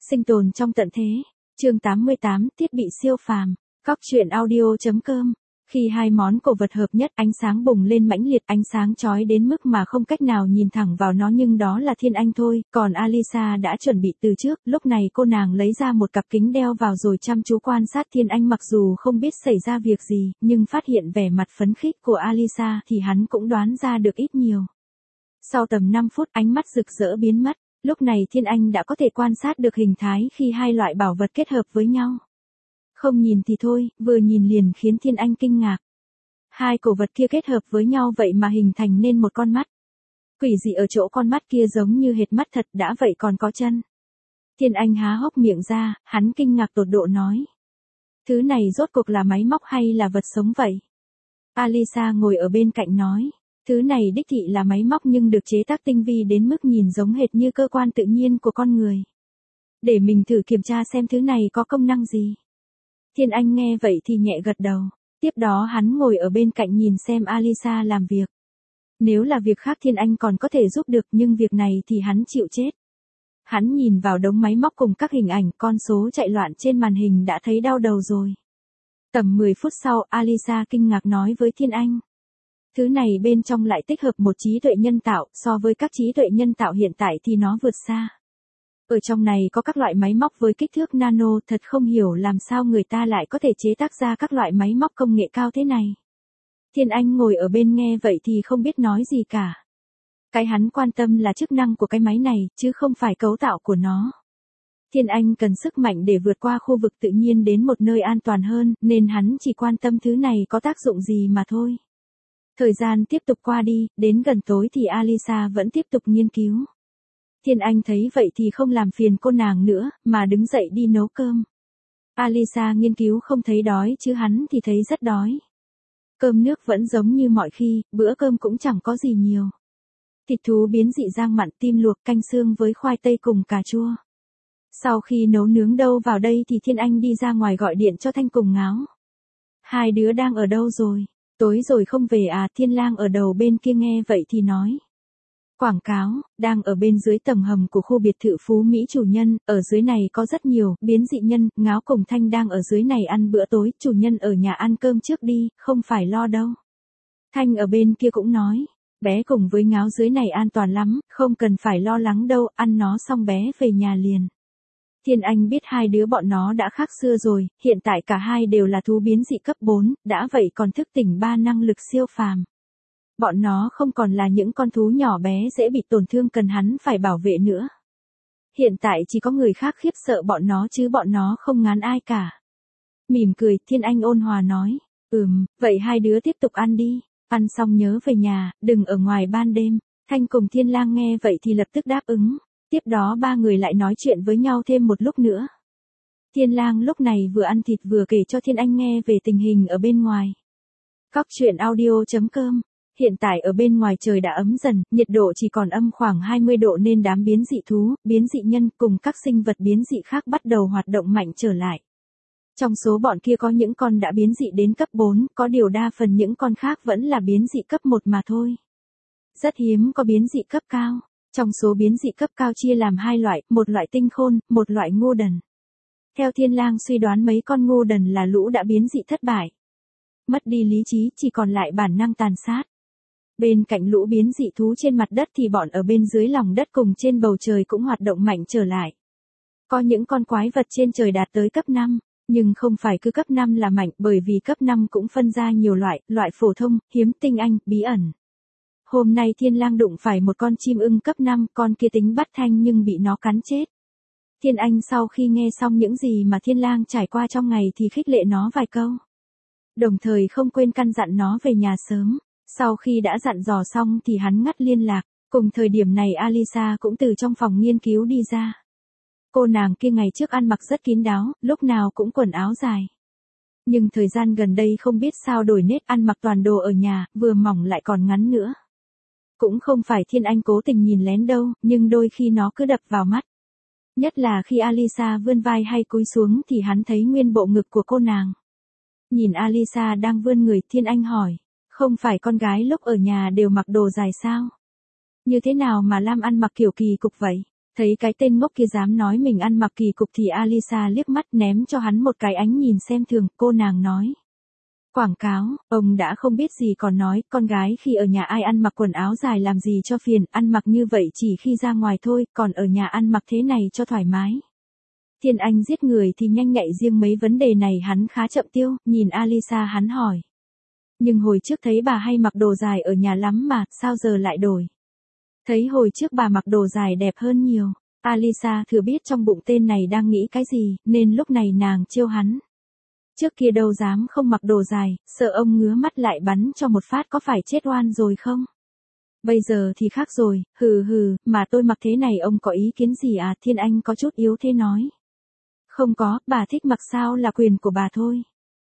Sinh tồn trong tận thế. Chương 88, thiết bị siêu phàm. Cóc truyện audio.com. Khi hai món cổ vật hợp nhất, ánh sáng bùng lên mãnh liệt, ánh sáng chói đến mức mà không cách nào nhìn thẳng vào nó, nhưng đó là Thiên Anh thôi, còn Alisa đã chuẩn bị từ trước. Lúc này cô nàng lấy ra một cặp kính đeo vào rồi chăm chú quan sát Thiên Anh. Mặc dù không biết xảy ra việc gì, nhưng phát hiện vẻ mặt phấn khích của Alisa thì hắn cũng đoán ra được ít nhiều. Sau tầm 5 phút, ánh mắt rực rỡ biến mất. Lúc này Thiên Anh đã có thể quan sát được hình thái khi hai loại bảo vật kết hợp với nhau. Không nhìn thì thôi, vừa nhìn liền khiến Thiên Anh kinh ngạc. Hai cổ vật kia kết hợp với nhau vậy mà hình thành nên một con mắt. Quỷ dị ở chỗ con mắt kia giống như hệt mắt thật, đã vậy còn có chân. Thiên Anh há hốc miệng ra, hắn kinh ngạc tột độ nói. Thứ này rốt cuộc là máy móc hay là vật sống vậy? Alisa ngồi ở bên cạnh nói. Thứ này đích thị là máy móc nhưng được chế tác tinh vi đến mức nhìn giống hệt như cơ quan tự nhiên của con người. Để mình thử kiểm tra xem thứ này có công năng gì. Thiên Anh nghe vậy thì nhẹ gật đầu. Tiếp đó hắn ngồi ở bên cạnh nhìn xem Alisa làm việc. Nếu là việc khác Thiên Anh còn có thể giúp được, nhưng việc này thì hắn chịu chết. Hắn nhìn vào đống máy móc cùng các hình ảnh, con số chạy loạn trên màn hình đã thấy đau đầu rồi. Tầm 10 phút sau, Alisa kinh ngạc nói với Thiên Anh. Thứ này bên trong lại tích hợp một trí tuệ nhân tạo, so với các trí tuệ nhân tạo hiện tại thì nó vượt xa. Ở trong này có các loại máy móc với kích thước nano, thật không hiểu làm sao người ta lại có thể chế tác ra các loại máy móc công nghệ cao thế này. Thiên Anh ngồi ở bên nghe vậy thì không biết nói gì cả. Cái hắn quan tâm là chức năng của cái máy này, chứ không phải cấu tạo của nó. Thiên Anh cần sức mạnh để vượt qua khu vực tự nhiên đến một nơi an toàn hơn, nên hắn chỉ quan tâm thứ này có tác dụng gì mà thôi. Thời gian tiếp tục qua đi, đến gần tối thì Alisa vẫn tiếp tục nghiên cứu. Thiên Anh thấy vậy thì không làm phiền cô nàng nữa, mà đứng dậy đi nấu cơm. Alisa nghiên cứu không thấy đói chứ hắn thì thấy rất đói. Cơm nước vẫn giống như mọi khi, bữa cơm cũng chẳng có gì nhiều. Thịt thú biến dị rang mặn, tim luộc, canh xương với khoai tây cùng cà chua. Sau khi nấu nướng đâu vào đây thì Thiên Anh đi ra ngoài gọi điện cho Thanh cùng Ngáo. Hai đứa đang ở đâu rồi? Tối rồi không về à? Thiên Lang ở đầu bên kia nghe vậy thì nói. Quảng cáo, đang ở bên dưới tầng hầm của khu biệt thự Phú Mỹ chủ nhân, ở dưới này có rất nhiều biến dị nhân. Ngáo cùng Thanh đang ở dưới này ăn bữa tối, chủ nhân ở nhà ăn cơm trước đi, không phải lo đâu. Thanh ở bên kia cũng nói, bé cùng với Ngáo dưới này an toàn lắm, không cần phải lo lắng đâu, ăn nó xong bé về nhà liền. Thiên Anh biết hai đứa bọn nó đã khác xưa rồi, hiện tại cả hai đều là thú biến dị cấp 4, đã vậy còn thức tỉnh 3 năng lực siêu phàm. Bọn nó không còn là những con thú nhỏ bé dễ bị tổn thương cần hắn phải bảo vệ nữa. Hiện tại chỉ có người khác khiếp sợ bọn nó chứ bọn nó không ngán ai cả. Mỉm cười, Thiên Anh ôn hòa nói, vậy hai đứa tiếp tục ăn đi, ăn xong nhớ về nhà, đừng ở ngoài ban đêm. Thanh cùng Thiên Lang nghe vậy thì lập tức đáp ứng. Tiếp đó ba người lại nói chuyện với nhau thêm một lúc nữa. Thiên Lang lúc này vừa ăn thịt vừa kể cho Thiên Anh nghe về tình hình ở bên ngoài. Cóc truyện audio.com. Hiện tại ở bên ngoài trời đã ấm dần, nhiệt độ chỉ còn âm khoảng 20 độ nên đám biến dị thú, biến dị nhân cùng các sinh vật biến dị khác bắt đầu hoạt động mạnh trở lại. Trong số bọn kia có những con đã biến dị đến cấp 4, có điều đa phần những con khác vẫn là biến dị cấp 1 mà thôi. Rất hiếm có biến dị cấp cao. Trong số biến dị cấp cao chia làm hai loại, một loại tinh khôn, một loại ngu đần. Theo Thiên Lang suy đoán mấy con ngu đần là lũ đã biến dị thất bại. Mất đi lý trí, chỉ còn lại bản năng tàn sát. Bên cạnh lũ biến dị thú trên mặt đất thì bọn ở bên dưới lòng đất cùng trên bầu trời cũng hoạt động mạnh trở lại. Có những con quái vật trên trời đạt tới cấp 5, nhưng không phải cứ cấp 5 là mạnh, bởi vì cấp 5 cũng phân ra nhiều loại phổ thông, hiếm, tinh anh, bí ẩn. Hôm nay Thiên Lang đụng phải một con chim ưng cấp 5, con kia tính bắt Thanh nhưng bị nó cắn chết. Thiên Anh sau khi nghe xong những gì mà Thiên Lang trải qua trong ngày thì khích lệ nó vài câu. Đồng thời không quên căn dặn nó về nhà sớm. Sau khi đã dặn dò xong thì hắn ngắt liên lạc. Cùng thời điểm này Alisa cũng từ trong phòng nghiên cứu đi ra. Cô nàng kia ngày trước ăn mặc rất kín đáo, lúc nào cũng quần áo dài. Nhưng thời gian gần đây không biết sao đổi nết, ăn mặc toàn đồ ở nhà, vừa mỏng lại còn ngắn nữa. Cũng không phải Thiên Anh cố tình nhìn lén đâu, nhưng đôi khi nó cứ đập vào mắt. Nhất là khi Alisa vươn vai hay cúi xuống thì hắn thấy nguyên bộ ngực của cô nàng. Nhìn Alisa đang vươn người, Thiên Anh hỏi, không phải con gái lúc ở nhà đều mặc đồ dài sao? Như thế nào mà Lam ăn mặc kiểu kỳ cục vậy? Thấy cái tên ngốc kia dám nói mình ăn mặc kỳ cục thì Alisa liếc mắt ném cho hắn một cái ánh nhìn xem thường, cô nàng nói. Quảng cáo, ông đã không biết gì còn nói, con gái khi ở nhà ai ăn mặc quần áo dài làm gì cho phiền, ăn mặc như vậy chỉ khi ra ngoài thôi, còn ở nhà ăn mặc thế này cho thoải mái. Thiên Anh giết người thì nhanh nhạy, riêng mấy vấn đề này hắn khá chậm tiêu, nhìn Alisa hắn hỏi. Nhưng hồi trước thấy bà hay mặc đồ dài ở nhà lắm mà, sao giờ lại đổi? Thấy hồi trước bà mặc đồ dài đẹp hơn nhiều. Alisa thừa biết trong bụng tên này đang nghĩ cái gì, nên lúc này nàng trêu hắn. Trước kia đâu dám không mặc đồ dài, sợ ông ngứa mắt lại bắn cho một phát có phải chết oan rồi không? Bây giờ thì khác rồi, mà tôi mặc thế này ông có ý kiến gì à? Thiên Anh có chút yếu thế nói. Không có, bà thích mặc sao là quyền của bà thôi.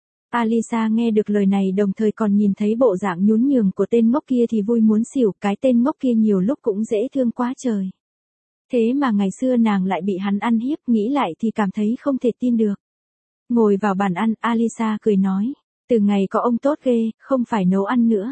Alisa nghe được lời này đồng thời còn nhìn thấy bộ dạng nhún nhường của tên ngốc kia thì vui muốn xỉu, cái tên ngốc kia nhiều lúc cũng dễ thương quá trời. Thế mà ngày xưa nàng lại bị hắn ăn hiếp, nghĩ lại thì cảm thấy không thể tin được. Ngồi vào bàn ăn, Alisa cười nói, từ ngày có ông tốt ghê, không phải nấu ăn nữa.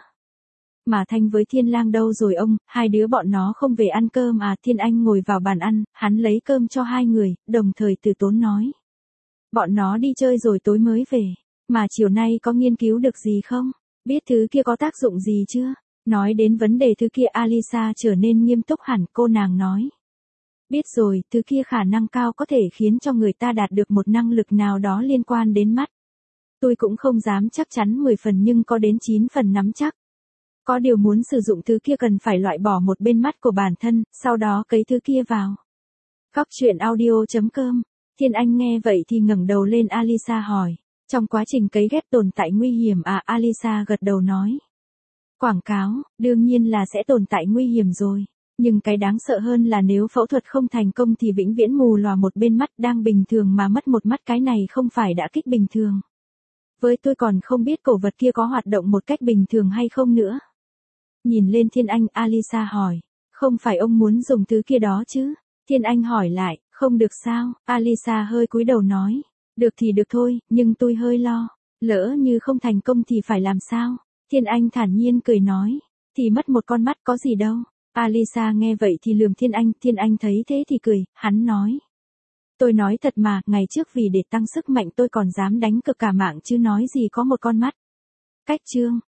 Mà Thanh với Thiên Lang đâu rồi ông, hai đứa bọn nó không về ăn cơm à? Thiên Anh ngồi vào bàn ăn, hắn lấy cơm cho hai người, đồng thời từ tốn nói. Bọn nó đi chơi rồi tối mới về, mà chiều nay có nghiên cứu được gì không? Biết thứ kia có tác dụng gì chưa? Nói đến vấn đề thứ kia Alisa trở nên nghiêm túc hẳn, cô nàng nói. Biết rồi, thứ kia khả năng cao có thể khiến cho người ta đạt được một năng lực nào đó liên quan đến mắt. Tôi cũng không dám chắc chắn 10 phần nhưng có đến 9 phần nắm chắc. Có điều muốn sử dụng thứ kia cần phải loại bỏ một bên mắt của bản thân, sau đó cấy thứ kia vào. Góc truyện audio.com. Thiên Anh nghe vậy thì ngẩng đầu lên Alisa hỏi. Trong quá trình cấy ghép tồn tại nguy hiểm à? Alisa gật đầu nói. Quảng cáo, đương nhiên là sẽ tồn tại nguy hiểm rồi. Nhưng cái đáng sợ hơn là nếu phẫu thuật không thành công thì vĩnh viễn mù lòa một bên mắt, đang bình thường mà mất một mắt, cái này không phải đã kích bình thường. Với tôi còn không biết cổ vật kia có hoạt động một cách bình thường hay không nữa. Nhìn lên Thiên Anh, Alisa hỏi. Không phải ông muốn dùng thứ kia đó chứ? Thiên Anh hỏi lại, không được sao? Alisa hơi cúi đầu nói. Được thì được thôi, nhưng tôi hơi lo. Lỡ như không thành công thì phải làm sao? Thiên Anh thản nhiên cười nói. Thì mất một con mắt có gì đâu. Alisa nghe vậy thì lườm Thiên Anh thấy thế thì cười, hắn nói. Tôi nói thật mà, ngày trước vì để tăng sức mạnh tôi còn dám đánh cược cả mạng chứ nói gì có một con mắt. Cách chương.